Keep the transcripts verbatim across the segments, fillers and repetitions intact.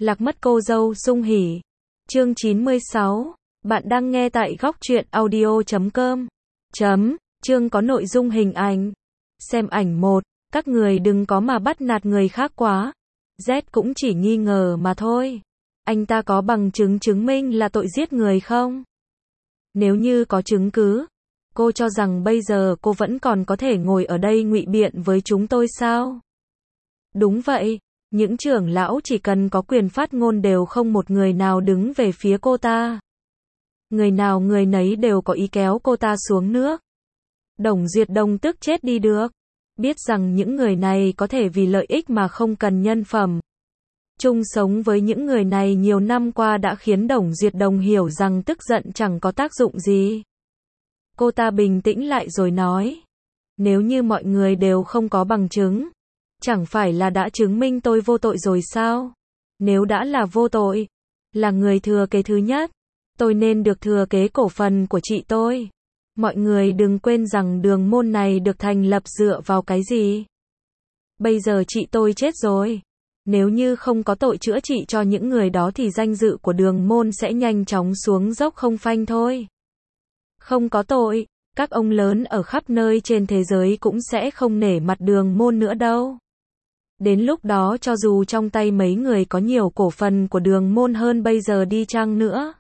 Lạc mất cô dâu sung hỉ. Chương chín mươi sáu. Bạn đang nghe tại góc truyện audio chấm com. Chấm. Chương có nội dung hình ảnh. Xem ảnh một. Các người đừng có mà bắt nạt người khác quá. Z cũng chỉ nghi ngờ mà thôi. Anh ta có bằng chứng chứng minh là tội giết người không? Nếu như có chứng cứ, cô cho rằng bây giờ cô vẫn còn có thể ngồi ở đây ngụy biện với chúng tôi sao? Đúng vậy, những trưởng lão chỉ cần có quyền phát ngôn đều không một người nào đứng về phía cô ta. Người nào người nấy đều có ý kéo cô ta xuống nước. Đồng Duyệt Đông tức chết đi được. Biết rằng những người này có thể vì lợi ích mà không cần nhân phẩm. Chung sống với những người này nhiều năm qua đã khiến Đồng Duyệt Đông hiểu rằng tức giận chẳng có tác dụng gì. Cô ta bình tĩnh lại rồi nói. Nếu như mọi người đều không có bằng chứng, chẳng phải là đã chứng minh tôi vô tội rồi sao? Nếu đã là vô tội, là người thừa kế thứ nhất, tôi nên được thừa kế cổ phần của chị tôi. Mọi người đừng quên rằng đường môn này được thành lập dựa vào cái gì? Bây giờ chị tôi chết rồi. Nếu như không có tội chữa trị cho những người đó thì danh dự của đường môn sẽ nhanh chóng xuống dốc không phanh thôi. Không có tội, các ông lớn ở khắp nơi trên thế giới cũng sẽ không nể mặt đường môn nữa đâu. Đến lúc đó cho dù trong tay mấy người có nhiều cổ phần của đường môn hơn bây giờ đi chăng nữa,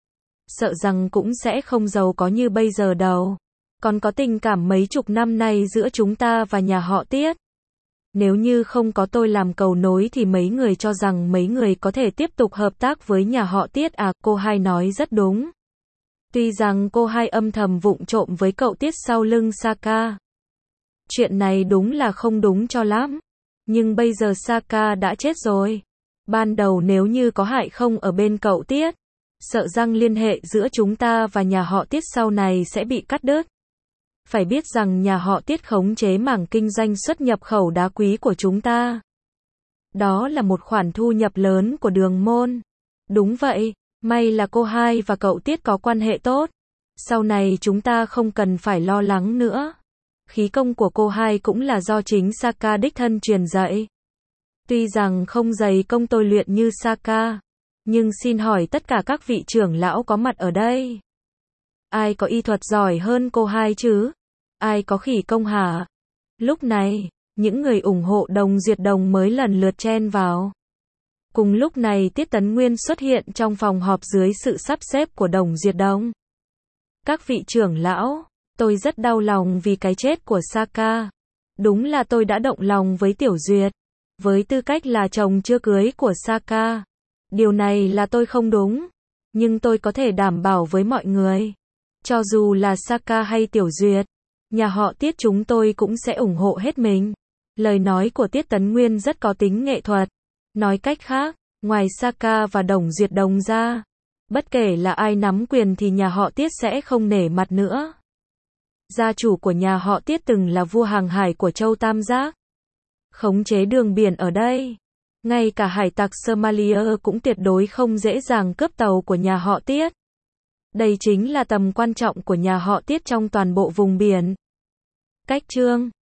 sợ rằng cũng sẽ không giàu có như bây giờ đâu. Còn có tình cảm mấy chục năm nay giữa chúng ta và nhà họ Tiết. Nếu như không có tôi làm cầu nối thì mấy người cho rằng mấy người có thể tiếp tục hợp tác với nhà họ Tiết à? Cô hai nói rất đúng. Tuy rằng cô hai âm thầm vụng trộm với cậu Tiết sau lưng Saka. Chuyện này đúng là không đúng cho lắm. Nhưng bây giờ Saka đã chết rồi. Ban đầu nếu như có Hải không ở bên cậu Tiết, sợ rằng liên hệ giữa chúng ta và nhà họ Tiết sau này sẽ bị cắt đứt. Phải biết rằng nhà họ Tiết khống chế mảng kinh doanh xuất nhập khẩu đá quý của chúng ta. Đó là một khoản thu nhập lớn của đường môn. Đúng vậy, may là cô hai và cậu Tiết có quan hệ tốt. Sau này chúng ta không cần phải lo lắng nữa. Khí công của cô hai cũng là do chính Saka đích thân truyền dạy. Tuy rằng không dày công tôi luyện như Saka, nhưng xin hỏi tất cả các vị trưởng lão có mặt ở đây, ai có y thuật giỏi hơn cô hai chứ? Ai có khỉ công hả? Lúc này, những người ủng hộ Đồng Duyệt Đông mới lần lượt chen vào. Cùng lúc này Tiết Tấn Nguyên xuất hiện trong phòng họp dưới sự sắp xếp của Đồng Duyệt Đông. Các vị trưởng lão, tôi rất đau lòng vì cái chết của Saka. Đúng là tôi đã động lòng với Tiểu Duyệt, với tư cách là chồng chưa cưới của Saka. Điều này là tôi không đúng, nhưng tôi có thể đảm bảo với mọi người, cho dù là Saka hay Tiểu Duyệt, nhà họ Tiết chúng tôi cũng sẽ ủng hộ hết mình. Lời nói của Tiết Tấn Nguyên rất có tính nghệ thuật. Nói cách khác, ngoài Saka và Đồng Duyệt Đông ra, bất kể là ai nắm quyền thì nhà họ Tiết sẽ không nể mặt nữa. Gia chủ của nhà họ Tiết từng là vua hàng hải của châu Tam Giác, khống chế đường biển ở đây. Ngay cả hải tặc Somalia cũng tuyệt đối không dễ dàng cướp tàu của nhà họ Tiết. Đây chính là tầm quan trọng của nhà họ Tiết trong toàn bộ vùng biển. Cách chương